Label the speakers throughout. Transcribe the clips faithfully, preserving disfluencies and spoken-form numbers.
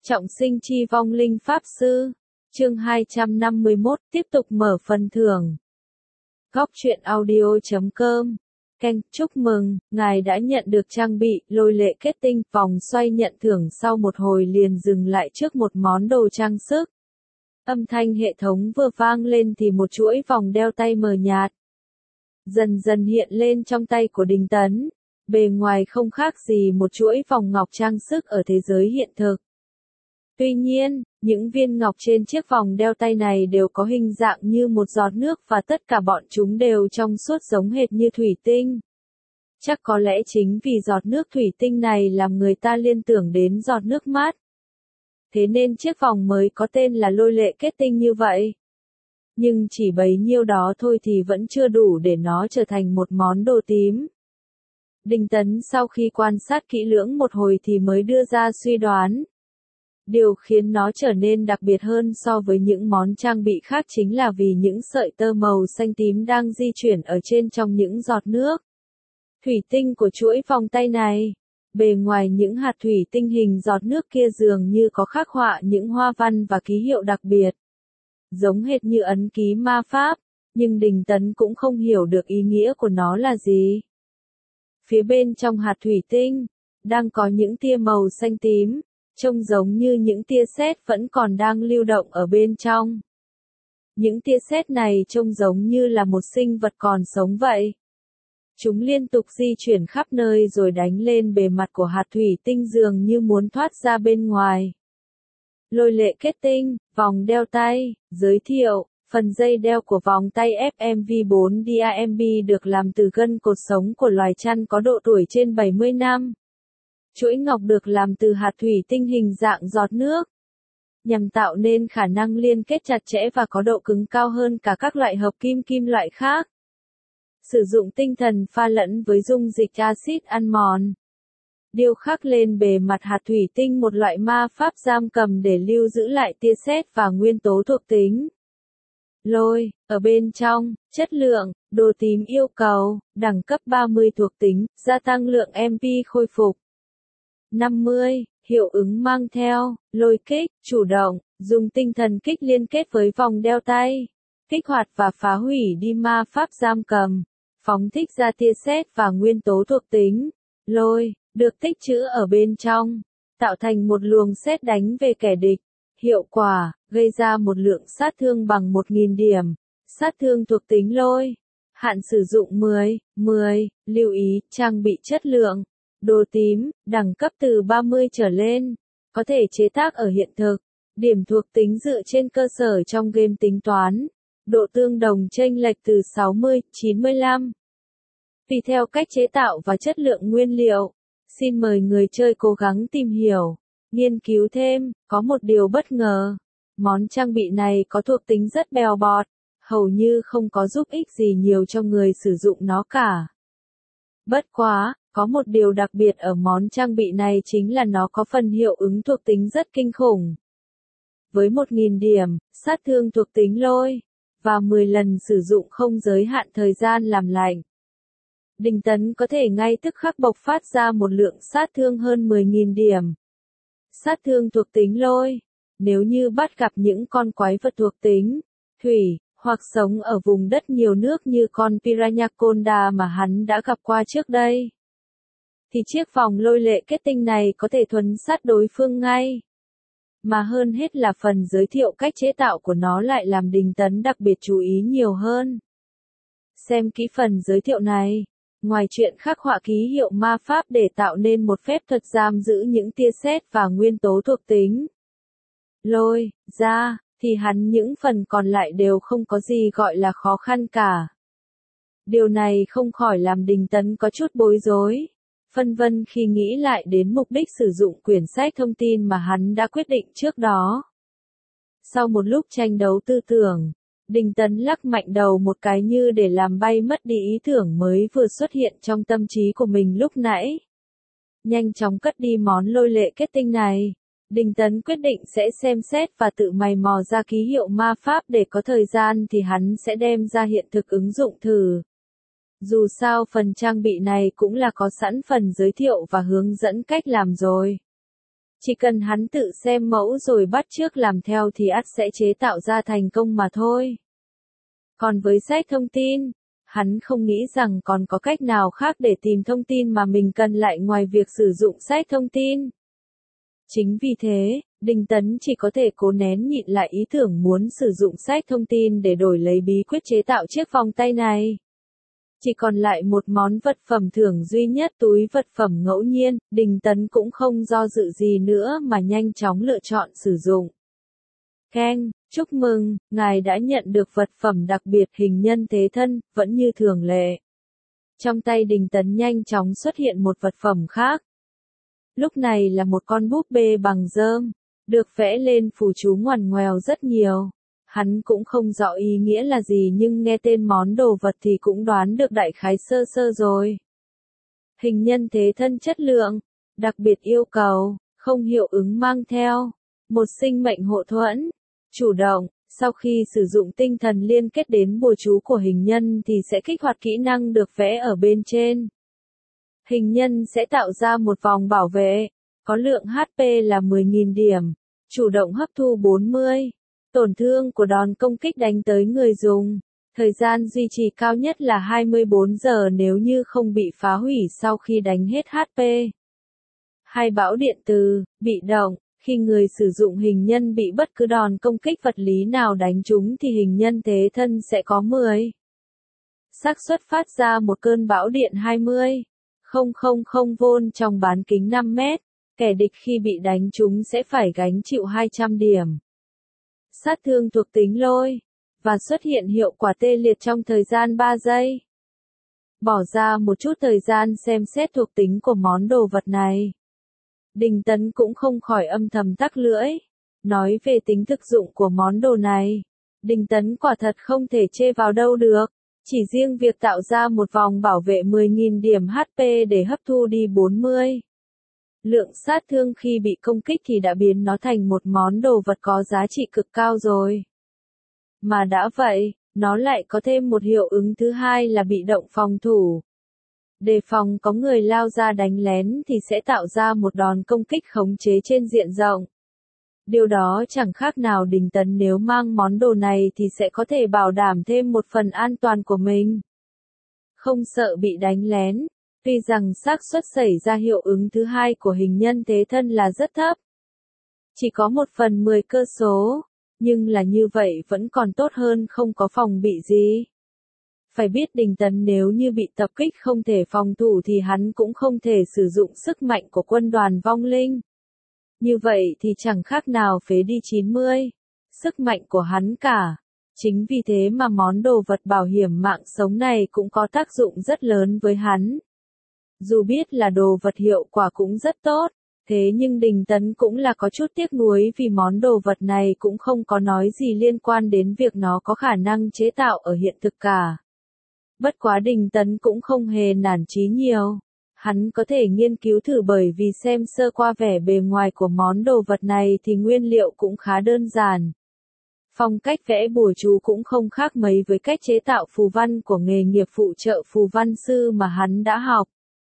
Speaker 1: Trọng sinh chi vong linh pháp sư. Chương hai trăm năm mươi mốt tiếp tục mở phần thưởng. Góc truyện audio chấm com. Keng, chúc mừng, ngài đã nhận được trang bị lôi lệ kết tinh. Vòng xoay nhận thưởng sau một hồi liền dừng lại trước một món đồ trang sức. Âm thanh hệ thống vừa vang lên thì một chuỗi vòng đeo tay mờ nhạt dần dần hiện lên trong tay của Đình Tấn. Bề ngoài không khác gì một chuỗi vòng ngọc trang sức ở thế giới hiện thực. Tuy nhiên, những viên ngọc trên chiếc vòng đeo tay này đều có hình dạng như một giọt nước và tất cả bọn chúng đều trong suốt giống hệt như thủy tinh. Chắc có lẽ chính vì giọt nước thủy tinh này làm người ta liên tưởng đến giọt nước mát. Thế nên chiếc vòng mới có tên là lôi lệ kết tinh như vậy. Nhưng chỉ bấy nhiêu đó thôi thì vẫn chưa đủ để nó trở thành một món đồ tím. Đình Tấn sau khi quan sát kỹ lưỡng một hồi thì mới đưa ra suy đoán. Điều khiến nó trở nên đặc biệt hơn so với những món trang bị khác chính là vì những sợi tơ màu xanh tím đang di chuyển ở trên trong những giọt nước thủy tinh của chuỗi vòng tay này. Bề ngoài những hạt thủy tinh hình giọt nước kia dường như có khắc họa những hoa văn và ký hiệu đặc biệt, giống hệt như ấn ký ma pháp, nhưng Đình Tấn cũng không hiểu được ý nghĩa của nó là gì. Phía bên trong hạt thủy tinh, đang có những tia màu xanh tím, trông giống như những tia sét vẫn còn đang lưu động ở bên trong. Những tia sét này trông giống như là một sinh vật còn sống vậy. Chúng liên tục di chuyển khắp nơi rồi đánh lên bề mặt của hạt thủy tinh dường như muốn thoát ra bên ngoài. Lôi lệ kết tinh, vòng đeo tay, giới thiệu, phần dây đeo của vòng tay ép em vê bốn Diamond được làm từ gân cột sống của loài chăn có độ tuổi trên bảy mươi năm. Chuỗi ngọc được làm từ hạt thủy tinh hình dạng giọt nước, nhằm tạo nên khả năng liên kết chặt chẽ và có độ cứng cao hơn cả các loại hợp kim kim loại khác. Sử dụng tinh thần pha lẫn với dung dịch axit ăn mòn. Điêu khắc lên bề mặt hạt thủy tinh một loại ma pháp giam cầm để lưu giữ lại tia sét và nguyên tố thuộc tính. Lôi, ở bên trong, chất lượng, đồ tím yêu cầu, đẳng cấp ba mươi thuộc tính, gia tăng lượng em pê khôi phục. năm mươi, hiệu ứng mang theo, lôi kích, chủ động, dùng tinh thần kích liên kết với vòng đeo tay, kích hoạt và phá hủy đi ma pháp giam cầm, phóng thích ra tia sét và nguyên tố thuộc tính. Lôi, được tích trữ ở bên trong, tạo thành một luồng sét đánh về kẻ địch. Hiệu quả, gây ra một lượng sát thương bằng một nghìn điểm. Sát thương thuộc tính lôi. Hạn sử dụng mười, mười, lưu ý, trang bị chất lượng. Đồ tím, đẳng cấp từ ba mươi trở lên. Có thể chế tác ở hiện thực. Điểm thuộc tính dựa trên cơ sở trong game tính toán. Độ tương đồng chênh lệch từ sáu mươi, chín mươi lăm. Tùy theo cách chế tạo và chất lượng nguyên liệu. Xin mời người chơi cố gắng tìm hiểu, nghiên cứu thêm. Có một điều bất ngờ. Món trang bị này có thuộc tính rất bèo bọt, hầu như không có giúp ích gì nhiều cho người sử dụng nó cả. Bất quá, có một điều đặc biệt ở món trang bị này chính là nó có phần hiệu ứng thuộc tính rất kinh khủng. Với một nghìn điểm, sát thương thuộc tính lôi, và mười lần sử dụng không giới hạn thời gian làm lạnh. Đình Tấn có thể ngay tức khắc bộc phát ra một lượng sát thương hơn mười nghìn điểm. Sát thương thuộc tính lôi. Nếu như bắt gặp những con quái vật thuộc tính thủy, hoặc sống ở vùng đất nhiều nước như con Piranhaconda mà hắn đã gặp qua trước đây, thì chiếc vòng lôi lệ kết tinh này có thể thuấn sát đối phương ngay. Mà hơn hết là phần giới thiệu cách chế tạo của nó lại làm Đình Tấn đặc biệt chú ý nhiều hơn. Xem kỹ phần giới thiệu này. Ngoài chuyện khắc họa ký hiệu ma pháp để tạo nên một phép thuật giam giữ những tia sét và nguyên tố thuộc tính lôi ra, thì hắn những phần còn lại đều không có gì gọi là khó khăn cả. Điều này không khỏi làm Đình Tấn có chút bối rối, phân vân khi nghĩ lại đến mục đích sử dụng quyển sách thông tin mà hắn đã quyết định trước đó. Sau một lúc tranh đấu tư tưởng, Đình Tấn lắc mạnh đầu một cái như để làm bay mất đi ý tưởng mới vừa xuất hiện trong tâm trí của mình lúc nãy. Nhanh chóng cất đi món lôi lệ kết tinh này. Đình Tấn quyết định sẽ xem xét và tự mày mò ra ký hiệu ma pháp để có thời gian thì hắn sẽ đem ra hiện thực ứng dụng thử. Dù sao phần trang bị này cũng là có sẵn phần giới thiệu và hướng dẫn cách làm rồi. Chỉ cần hắn tự xem mẫu rồi bắt chước làm theo thì ắt sẽ chế tạo ra thành công mà thôi. Còn với sách thông tin, hắn không nghĩ rằng còn có cách nào khác để tìm thông tin mà mình cần lại ngoài việc sử dụng sách thông tin. Chính vì thế, Đinh Tấn chỉ có thể cố nén nhịn lại ý tưởng muốn sử dụng sách thông tin để đổi lấy bí quyết chế tạo chiếc vòng tay này. Chỉ còn lại một món vật phẩm thưởng duy nhất, túi vật phẩm ngẫu nhiên, Đinh Tấn cũng không do dự gì nữa mà nhanh chóng lựa chọn sử dụng. Keng, chúc mừng, ngài đã nhận được vật phẩm đặc biệt hình nhân thế thân, vẫn như thường lệ. Trong tay Đinh Tấn nhanh chóng xuất hiện một vật phẩm khác. Lúc này là một con búp bê bằng rơm, được vẽ lên phù chú ngoằn ngoèo rất nhiều. Hắn cũng không rõ ý nghĩa là gì nhưng nghe tên món đồ vật thì cũng đoán được đại khái sơ sơ rồi. Hình nhân thế thân chất lượng, đặc biệt yêu cầu, không hiệu ứng mang theo, một sinh mệnh hộ thuẫn, chủ động, sau khi sử dụng tinh thần liên kết đến bùa chú của hình nhân thì sẽ kích hoạt kỹ năng được vẽ ở bên trên. Hình nhân sẽ tạo ra một vòng bảo vệ, có lượng hát pê là mười nghìn điểm, chủ động hấp thu bốn mươi. Tổn thương của đòn công kích đánh tới người dùng. Thời gian duy trì cao nhất là hai mươi bốn giờ nếu như không bị phá hủy sau khi đánh hết hát pê. Hai bão điện từ, bị động, khi người sử dụng hình nhân bị bất cứ đòn công kích vật lý nào đánh trúng thì hình nhân thế thân sẽ có mười xác suất phát ra một cơn bão điện hai mươi nghìn vôn trong bán kính năm mét. Kẻ địch khi bị đánh trúng sẽ phải gánh chịu hai trăm điểm. Sát thương thuộc tính lôi, và xuất hiện hiệu quả tê liệt trong thời gian ba giây. Bỏ ra một chút thời gian xem xét thuộc tính của món đồ vật này. Đinh Tấn cũng không khỏi âm thầm tắc lưỡi. Nói về tính thực dụng của món đồ này, Đinh Tấn quả thật không thể chê vào đâu được. Chỉ riêng việc tạo ra một vòng bảo vệ mười nghìn điểm hát pê để hấp thu đi bốn mươi lượng sát thương khi bị công kích thì đã biến nó thành một món đồ vật có giá trị cực cao rồi. Mà đã vậy, nó lại có thêm một hiệu ứng thứ hai là bị động phòng thủ. Đề phòng có người lao ra đánh lén thì sẽ tạo ra một đòn công kích khống chế trên diện rộng. Điều đó chẳng khác nào Đinh Tấn nếu mang món đồ này thì sẽ có thể bảo đảm thêm một phần an toàn của mình. Không sợ bị đánh lén. Tuy rằng xác suất xảy ra hiệu ứng thứ hai của hình nhân thế thân là rất thấp. Chỉ có một phần mười cơ số, nhưng là như vậy vẫn còn tốt hơn không có phòng bị gì. Phải biết Đinh Tấn nếu như bị tập kích không thể phòng thủ thì hắn cũng không thể sử dụng sức mạnh của quân đoàn vong linh. Như vậy thì chẳng khác nào phế đi chín mươi sức mạnh của hắn cả. Chính vì thế mà món đồ vật bảo hiểm mạng sống này cũng có tác dụng rất lớn với hắn. Dù biết là đồ vật hiệu quả cũng rất tốt, thế nhưng Đinh Tấn cũng là có chút tiếc nuối vì món đồ vật này cũng không có nói gì liên quan đến việc nó có khả năng chế tạo ở hiện thực cả. Bất quá Đinh Tấn cũng không hề nản chí nhiều. Hắn có thể nghiên cứu thử bởi vì xem sơ qua vẻ bề ngoài của món đồ vật này thì nguyên liệu cũng khá đơn giản. Phong cách vẽ bùa chú cũng không khác mấy với cách chế tạo phù văn của nghề nghiệp phụ trợ phù văn sư mà hắn đã học.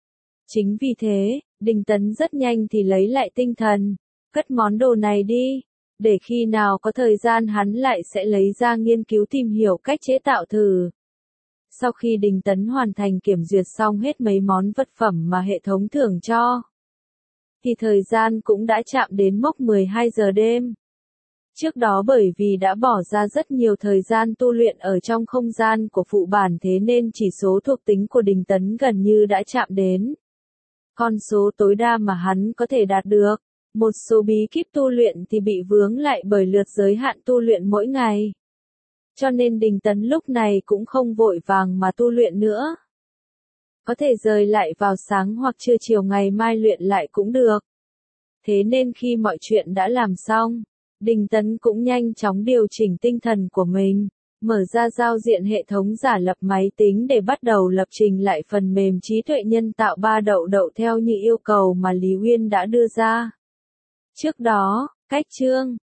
Speaker 1: Chính vì thế, Đinh Tấn rất nhanh thì lấy lại tinh thần, cất món đồ này đi, để khi nào có thời gian hắn lại sẽ lấy ra nghiên cứu tìm hiểu cách chế tạo thử. Sau khi Đinh Tấn hoàn thành kiểm duyệt xong hết mấy món vật phẩm mà hệ thống thưởng cho, thì thời gian cũng đã chạm đến mốc mười hai giờ đêm. Trước đó bởi vì đã bỏ ra rất nhiều thời gian tu luyện ở trong không gian của phụ bản thế nên chỉ số thuộc tính của Đinh Tấn gần như đã chạm đến con số tối đa mà hắn có thể đạt được. Một số bí kíp tu luyện thì bị vướng lại bởi lượt giới hạn tu luyện mỗi ngày. Cho nên Đinh Tấn lúc này cũng không vội vàng mà tu luyện nữa. Có thể rời lại vào sáng hoặc trưa chiều ngày mai luyện lại cũng được. Thế nên khi mọi chuyện đã làm xong, Đinh Tấn cũng nhanh chóng điều chỉnh tinh thần của mình, mở ra giao diện hệ thống giả lập máy tính để bắt đầu lập trình lại phần mềm trí tuệ nhân tạo ba đậu đậu theo như yêu cầu mà Lý Uyên đã đưa ra. Trước đó, cách chương